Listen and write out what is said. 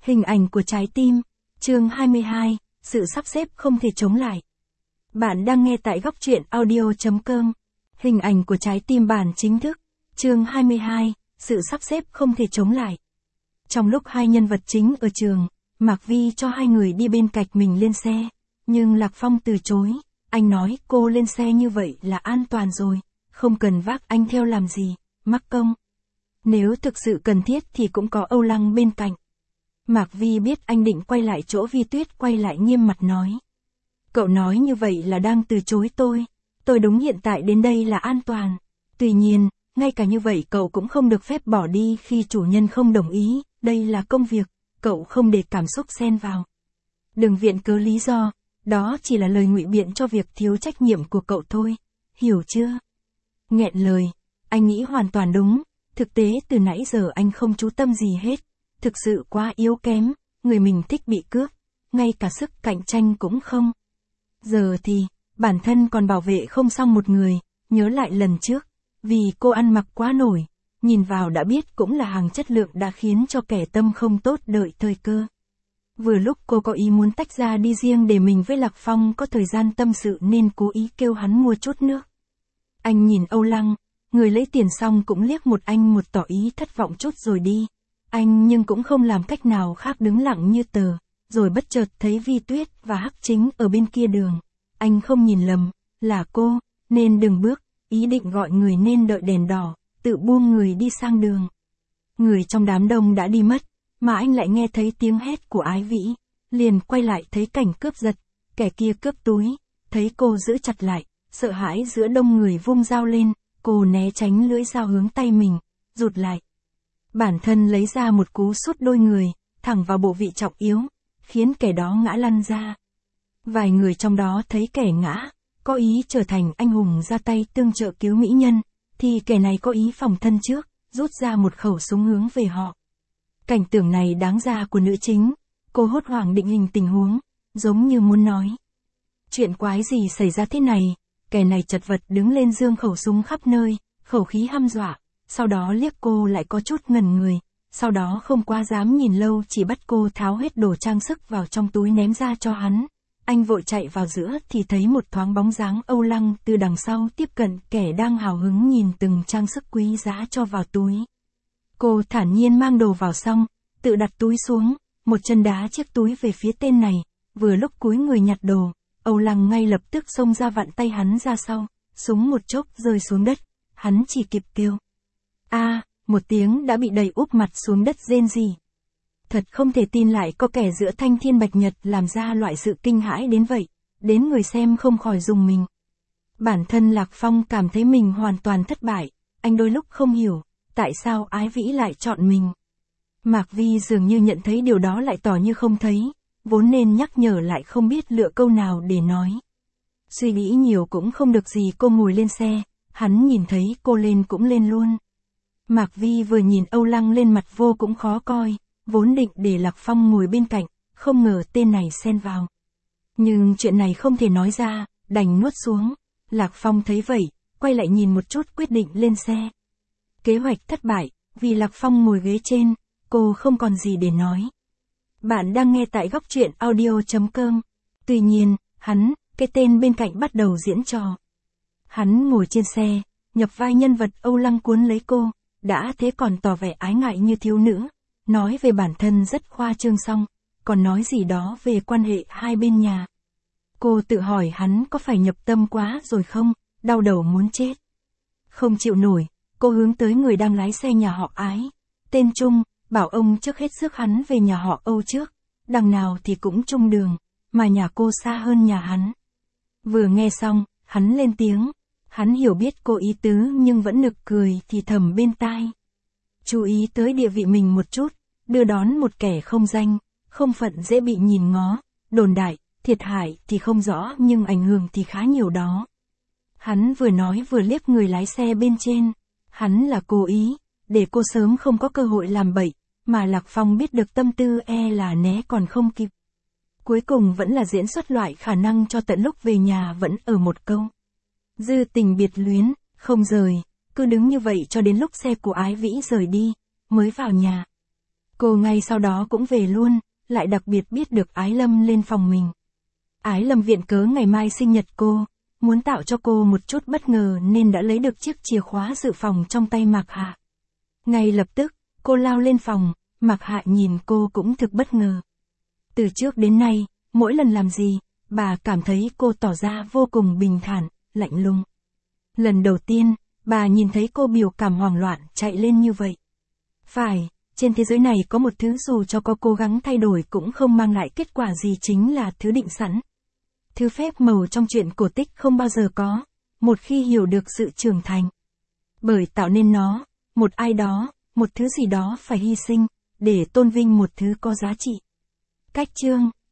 Hình ảnh của trái tim, chương 22, sự sắp xếp không thể chống lại. Bạn đang nghe tại góc truyện audio.com. Hình ảnh của trái tim bản chính thức, chương 22, sự sắp xếp không thể chống lại. Trong lúc hai nhân vật chính ở trường, Mạc Vi cho hai người đi bên cạnh mình lên xe, nhưng Lạc Phong từ chối, anh nói cô lên xe như vậy là an toàn rồi, không cần vác anh theo làm gì, mắc công. Nếu thực sự cần thiết thì cũng có Âu Lăng bên cạnh. Mạc Vi biết anh định quay lại chỗ Vi Tuyết, quay lại nghiêm mặt nói. Cậu nói như vậy là đang từ chối tôi đúng hiện tại đến đây là an toàn. Tuy nhiên, ngay cả như vậy cậu cũng không được phép bỏ đi khi chủ nhân không đồng ý, đây là công việc, cậu không để cảm xúc xen vào. Đừng viện cớ lý do, đó chỉ là lời ngụy biện cho việc thiếu trách nhiệm của cậu thôi, hiểu chưa? Nghẹn lời, anh nghĩ hoàn toàn đúng, thực tế từ nãy giờ anh không chú tâm gì hết, thực sự quá yếu kém, người mình thích bị cướp, ngay cả sức cạnh tranh cũng không. Giờ thì, bản thân còn bảo vệ không xong một người, nhớ lại lần trước, vì cô ăn mặc quá nổi, nhìn vào đã biết cũng là hàng chất lượng đã khiến cho kẻ tâm không tốt đợi thời cơ. Vừa lúc cô có ý muốn tách ra đi riêng để mình với Lạc Phong có thời gian tâm sự nên cố ý kêu hắn mua chút nước. Anh nhìn Âu Lăng, người lấy tiền xong cũng liếc một anh một tỏ ý thất vọng chút rồi đi. Anh nhưng cũng không làm cách nào khác đứng lặng như tờ, rồi bất chợt thấy Vi Tuyết và Hắc Chính ở bên kia đường. Anh không nhìn lầm, là cô, nên đừng bước, ý định gọi người nên đợi đèn đỏ, tự buông người đi sang đường. Người trong đám đông đã đi mất, mà anh lại nghe thấy tiếng hét của Ái Vĩ, liền quay lại thấy cảnh cướp giật, kẻ kia cướp túi, thấy cô giữ chặt lại, sợ hãi giữa đông người vung dao lên, cô né tránh lưỡi dao hướng tay mình, rụt lại. Bản thân lấy ra một cú sút đôi người, thẳng vào bộ vị trọng yếu, khiến kẻ đó ngã lăn ra. Vài người trong đó thấy kẻ ngã, có ý trở thành anh hùng ra tay tương trợ cứu mỹ nhân, thì kẻ này có ý phòng thân trước, rút ra một khẩu súng hướng về họ. Cảnh tượng này đáng ra của nữ chính, cô hốt hoảng định hình tình huống, giống như muốn nói. Chuyện quái gì xảy ra thế này, kẻ này chật vật đứng lên giương khẩu súng khắp nơi, khẩu khí hăm dọa, sau đó liếc cô lại có chút ngẩn người, sau đó không quá dám nhìn lâu chỉ bắt cô tháo hết đồ trang sức vào trong túi ném ra cho hắn. Anh vội chạy vào giữa thì thấy một thoáng bóng dáng Âu Lăng từ đằng sau tiếp cận, kẻ đang hào hứng nhìn từng trang sức quý giá cho vào túi. Cô thản nhiên mang đồ vào xong, tự đặt túi xuống, một chân đá chiếc túi về phía tên này, vừa lúc cúi người nhặt đồ, Âu Lăng ngay lập tức xông ra vặn tay hắn ra sau, súng một chốc rơi xuống đất, hắn chỉ kịp kêu. Một tiếng đã bị đẩy úp mặt xuống đất rên rỉ. Thật không thể tin lại có kẻ giữa thanh thiên bạch nhật làm ra loại sự kinh hãi đến vậy, đến người xem không khỏi rùng mình. Bản thân Lạc Phong cảm thấy mình hoàn toàn thất bại, anh đôi lúc không hiểu, tại sao Ái Vĩ lại chọn mình. Mạc Vi dường như nhận thấy điều đó lại tỏ như không thấy, vốn nên nhắc nhở lại không biết lựa câu nào để nói. Suy nghĩ nhiều cũng không được gì, cô ngồi lên xe, hắn nhìn thấy cô lên cũng lên luôn. Mạc Vi vừa nhìn Âu Lăng lên mặt vô cũng khó coi, vốn định để Lạc Phong ngồi bên cạnh, không ngờ tên này xen vào. Nhưng chuyện này không thể nói ra, đành nuốt xuống. Lạc Phong thấy vậy, quay lại nhìn một chút quyết định lên xe. Kế hoạch thất bại, vì Lạc Phong ngồi ghế trên, cô không còn gì để nói. Bạn đang nghe tại góc truyện audio.com. Tuy nhiên, cái tên bên cạnh bắt đầu diễn trò. Hắn ngồi trên xe, nhập vai nhân vật Âu Lăng cuốn lấy cô, đã thế còn tỏ vẻ ái ngại như thiếu nữ, nói về bản thân rất khoa trương xong, còn nói gì đó về quan hệ hai bên nhà. Cô tự hỏi hắn có phải nhập tâm quá rồi không, đau đầu muốn chết. Không chịu nổi, cô hướng tới người đang lái xe nhà họ Ái, tên Trung, bảo ông trước hết rước hắn về nhà họ Âu trước, đằng nào thì cũng chung đường, mà nhà cô xa hơn nhà hắn. Vừa nghe xong, hắn lên tiếng, hắn hiểu biết cô ý tứ nhưng vẫn nực cười thì thầm bên tai. Chú ý tới địa vị mình một chút, đưa đón một kẻ không danh, không phận dễ bị nhìn ngó, đồn đại, thiệt hại thì không rõ nhưng ảnh hưởng thì khá nhiều đó. Hắn vừa nói vừa liếc người lái xe bên trên, hắn là cố ý, để cô sớm không có cơ hội làm bậy, mà Lạc Phong biết được tâm tư là né còn không kịp. Cuối cùng vẫn là diễn xuất loại khả năng cho tận lúc về nhà vẫn ở một câu. Dư tình biệt luyến, không rời, cứ đứng như vậy cho đến lúc xe của Ái Vĩ rời đi, mới vào nhà. Cô ngay sau đó cũng về luôn, lại đặc biệt biết được Ái Lâm lên phòng mình. Ái Lâm viện cớ ngày mai sinh nhật cô, muốn tạo cho cô một chút bất ngờ nên đã lấy được chiếc chìa khóa dự phòng trong tay Mạc Hạ. Ngay lập tức, cô lao lên phòng, Mạc Hạ nhìn cô cũng thực bất ngờ. Từ trước đến nay, mỗi lần làm gì, bà cảm thấy cô tỏ ra vô cùng bình thản, lạnh lùng. Lần đầu tiên, bà nhìn thấy cô biểu cảm hoảng loạn chạy lên như vậy. Phải, trên thế giới này có một thứ dù cho có cố gắng thay đổi cũng không mang lại kết quả gì, chính là thứ định sẵn. Thứ phép màu trong chuyện cổ tích không bao giờ có, một khi hiểu được sự trưởng thành. Bởi tạo nên nó, một ai đó, một thứ gì đó phải hy sinh, để tôn vinh một thứ có giá trị. Cách chương